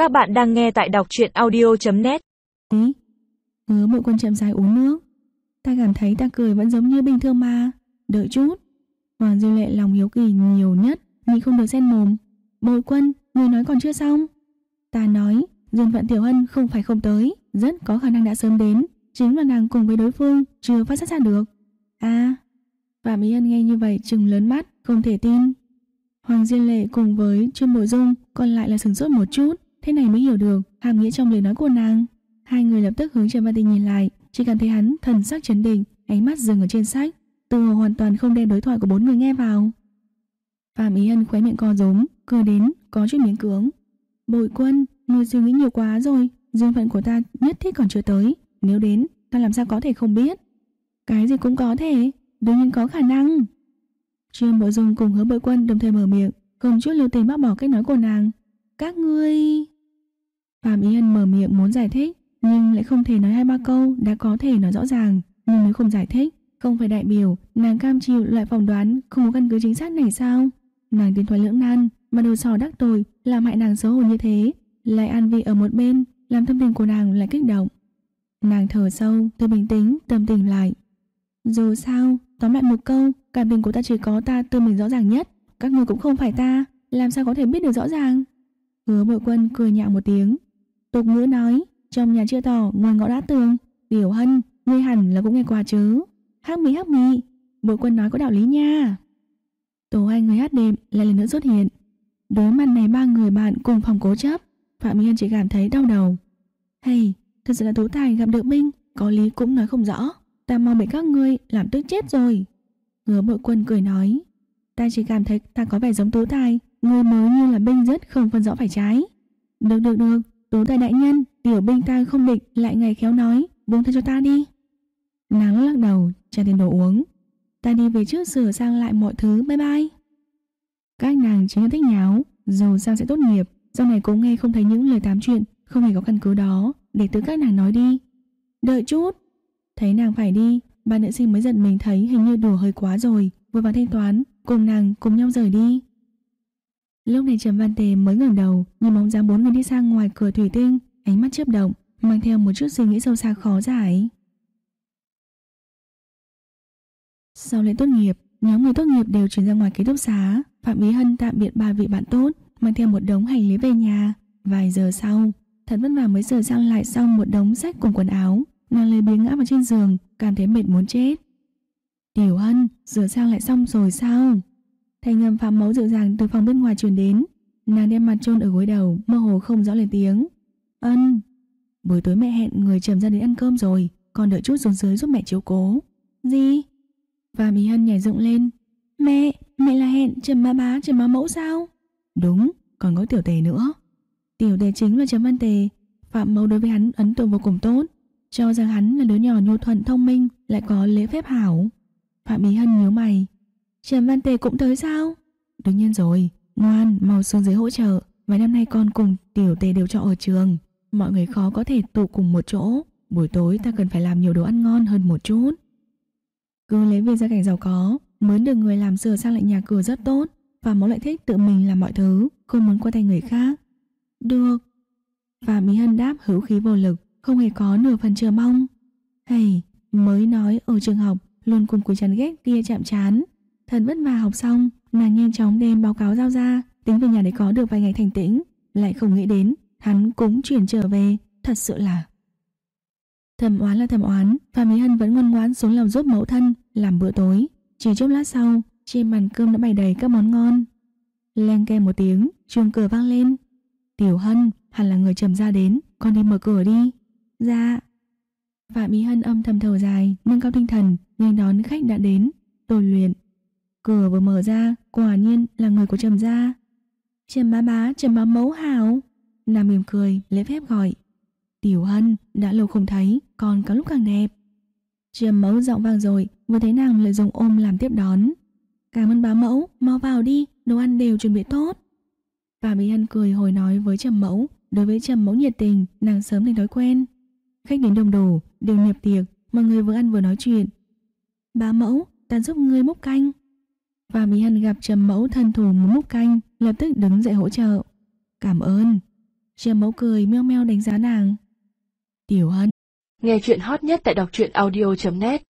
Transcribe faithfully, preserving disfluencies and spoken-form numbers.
Các bạn đang nghe tại đọc truyện audio chấm net. Ý, Hứa Bội Quân chậm rãi uống nước. Ta cảm thấy ta cười vẫn giống như bình thường mà. Đợi chút. Hoàng Diêu Lệ lòng hiếu kỳ nhiều nhất, nhưng không được xen mồm. Bội Quân, người nói còn chưa xong. Ta nói, duyên phận Tiểu Hân không phải không tới, rất có khả năng đã sớm đến. Chính là nàng cùng với đối phương chưa phát sát ra được. À, Phạm Ý Ân nghe như vậy trừng lớn mắt, không thể tin. Hoàng Diên Lệ cùng với Trương Bội Dung còn lại là sửng sốt một chút, thế này mới hiểu được hàm nghĩa trong lời nói của nàng. Hai người lập tức hướng Trần Văn Tình nhìn lại, chỉ cảm thấy hắn thần sắc trấn định, ánh mắt dừng ở trên sách, từ hồ hoàn toàn không đem đối thoại của bốn người nghe vào. Phạm Ý Ân khóe miệng co rúm, cười đến có chút miễn cưỡng. Bội Quân, ngươi suy nghĩ nhiều quá rồi, duyên phận của ta nhất thiết còn chưa tới, nếu đến ta làm sao có thể không biết. Cái gì cũng có thể, đương nhiên có khả năng. Trương Bội Dung cùng Hứa Bội Quân đồng thời mở miệng, không chút lưu tình bác bỏ cách nói của nàng. Các ngươi... Phạm Ý Ân mở miệng muốn giải thích, nhưng lại không thể nói hai ba câu đã có thể nói rõ ràng. Nhưng nếu không giải thích, không phải đại biểu nàng cam chịu loại phỏng đoán không có căn cứ chính xác này sao? Nàng tiến thoái lưỡng nan, mà đầu sỏ đắc tội làm hại nàng xấu hổ như thế, lại an vị ở một bên, làm tâm tình của nàng lại kích động. Nàng thở sâu, tự bình tĩnh, tâm tình lại. Dù sao, tóm lại một câu, cảm tình của ta chỉ có ta tự mình rõ ràng nhất, các ngươi cũng không phải ta, làm sao có thể biết được rõ ràng? Hứa Bội Quân cười nhạo một tiếng. Tục ngữ nói, trong nhà chưa tỏ, ngoài ngõ đã tường. Tiểu Hân, ngươi hẳn là cũng nghe qua chứ? Hắc mị hắc mị, Bội Quân nói có đạo lý nha. Tổ hai người hát đệm lại lần nữa xuất hiện. Đối mặt này ba người bạn cùng phòng cố chấp, Phạm Mỹ Hân chỉ cảm thấy đau đầu. Hey, thật sự là Tú Tài gặp được binh, có lý cũng nói không rõ. Ta mau bị các ngươi làm tức chết rồi. Hứa Bội Quân cười nói, ta chỉ cảm thấy ta có vẻ giống Tú Tài, ngươi mới như là binh rất không phân rõ phải trái. Được được được, Tú Tài đại nhân, tiểu binh ta không địch lại ngày khéo nói, buông tha cho ta đi. Nàng lắc đầu, trả tiền đồ uống. Ta đi về trước sửa sang lại mọi thứ, bye bye. Các nàng chính là thích nháo, dù sao sẽ tốt nghiệp, sau này cũng nghe không thấy những lời tám chuyện không hề có căn cứ đó, để từ các nàng nói đi. Đợi chút. Thấy nàng phải đi, ba nữ sinh mới giận mình thấy hình như đùa hơi quá rồi, vừa vào thanh toán, cùng nàng cùng nhau rời đi. Lúc này Trầm Văn Tề mới ngẩng đầu, nhìn bóng dáng bốn người đi sang ngoài cửa thủy tinh, ánh mắt chớp động, mang theo một chút suy nghĩ sâu xa khó giải. Sau lễ tốt nghiệp, nhóm người tốt nghiệp đều chuyển ra ngoài ký túc xá. Phạm Ý Hân tạm biệt ba vị bạn tốt, mang theo một đống hành lý về nhà. Vài giờ sau, thật vất vả mới sửa sang lại xong một đống sách cùng quần áo. Nàng lười biếng ngã vào trên giường, cảm thấy mệt muốn chết. Tiểu Hân, sửa sang lại xong rồi sao? Thanh âm Phạm Mẫu dịu dàng từ phòng bên ngoài truyền đến. Nàng đem mặt chôn ở gối đầu, mơ hồ không rõ lên tiếng. Ân, buổi tối mẹ hẹn người Trầm ra đến ăn cơm rồi, còn đợi chút xuống dưới giúp mẹ chiếu cố. Gì? Phạm Ý Hân nhảy dựng lên. Mẹ, mẹ là hẹn Trầm bá bá, Trầm bá mẫu sao? Đúng, còn có Tiểu Tề nữa. Tiểu Tề chính là Trầm Văn Tề. Phạm Mẫu đối với hắn ấn tượng vô cùng tốt, cho rằng hắn là đứa nhỏ nhu thuận thông minh, lại có lễ phép hảo. Phạm Ý Hân nhíu mày. Trầm Văn Tề cũng tới sao? Đương nhiên rồi, ngoan, mau xuống dưới hỗ trợ. Vài năm nay con cùng Tiểu Tề đều trọ ở trường, mọi người khó có thể tụ cùng một chỗ. Buổi tối ta cần phải làm nhiều đồ ăn ngon hơn một chút. Cứ lấy về gia cảnh giàu có, mới được người làm sửa sang lại nhà cửa rất tốt, và Mẫu lại thích tự mình làm mọi thứ, không muốn qua tay người khác. Được. Phạm Ý Hân đáp hữu khí vô lực, không hề có nửa phần chờ mong. Hey, mới nói ở trường học luôn cùng cô chán ghét kia chạm trán. Thật vất vả học xong, nàng nhanh chóng đem báo cáo giao ra, tính về nhà để có được vài ngày thành tĩnh, lại không nghĩ đến hắn cũng chuyển trở về, thật sự là thầm oán là thầm oán. Phạm Ý Hân vẫn ngoan ngoãn xuống lầu giúp mẫu thân làm bữa tối. Chỉ chốc lát sau, trên bàn cơm đã bày đầy các món ngon. Leng keng một tiếng, chuông cửa vang lên. Tiểu Hân, hẳn là người Trầm ra đến, con đi mở cửa đi. Dạ. Phạm Ý Hân âm thầm thở dài, nâng cao tinh thần, nghênh đón khách đã đến. Tôi luyện. Cửa vừa mở ra, quả nhiên là người của Trầm gia. Trầm bá bá, Trầm bá mẫu hảo. Nàng mỉm cười, lễ phép gọi. Tiểu Hân, đã lâu không thấy, còn có lúc càng đẹp. Trầm mẫu giọng vang rồi, vừa thấy nàng lại dùng ôm làm tiếp đón. Cảm ơn bá mẫu, mau vào đi, đồ ăn đều chuẩn bị tốt. Phạm Ý Hân cười hồi nói với Trầm mẫu, đối với Trầm mẫu nhiệt tình, nàng sớm thành thói quen. Khách đến đông đủ, đều nhập tiệc, mọi người vừa ăn vừa nói chuyện. Bá mẫu, ta giúp ngươi múc canh. Phạm Ý Hân gặp Trầm mẫu thân thủ muốn múc canh, lập tức đứng dậy hỗ trợ. Cảm ơn. Chiêm Mẫu cười meo meo đánh giá nàng. Tiểu Hân. Nghe chuyện hot nhất tại đọc truyện audio chấm net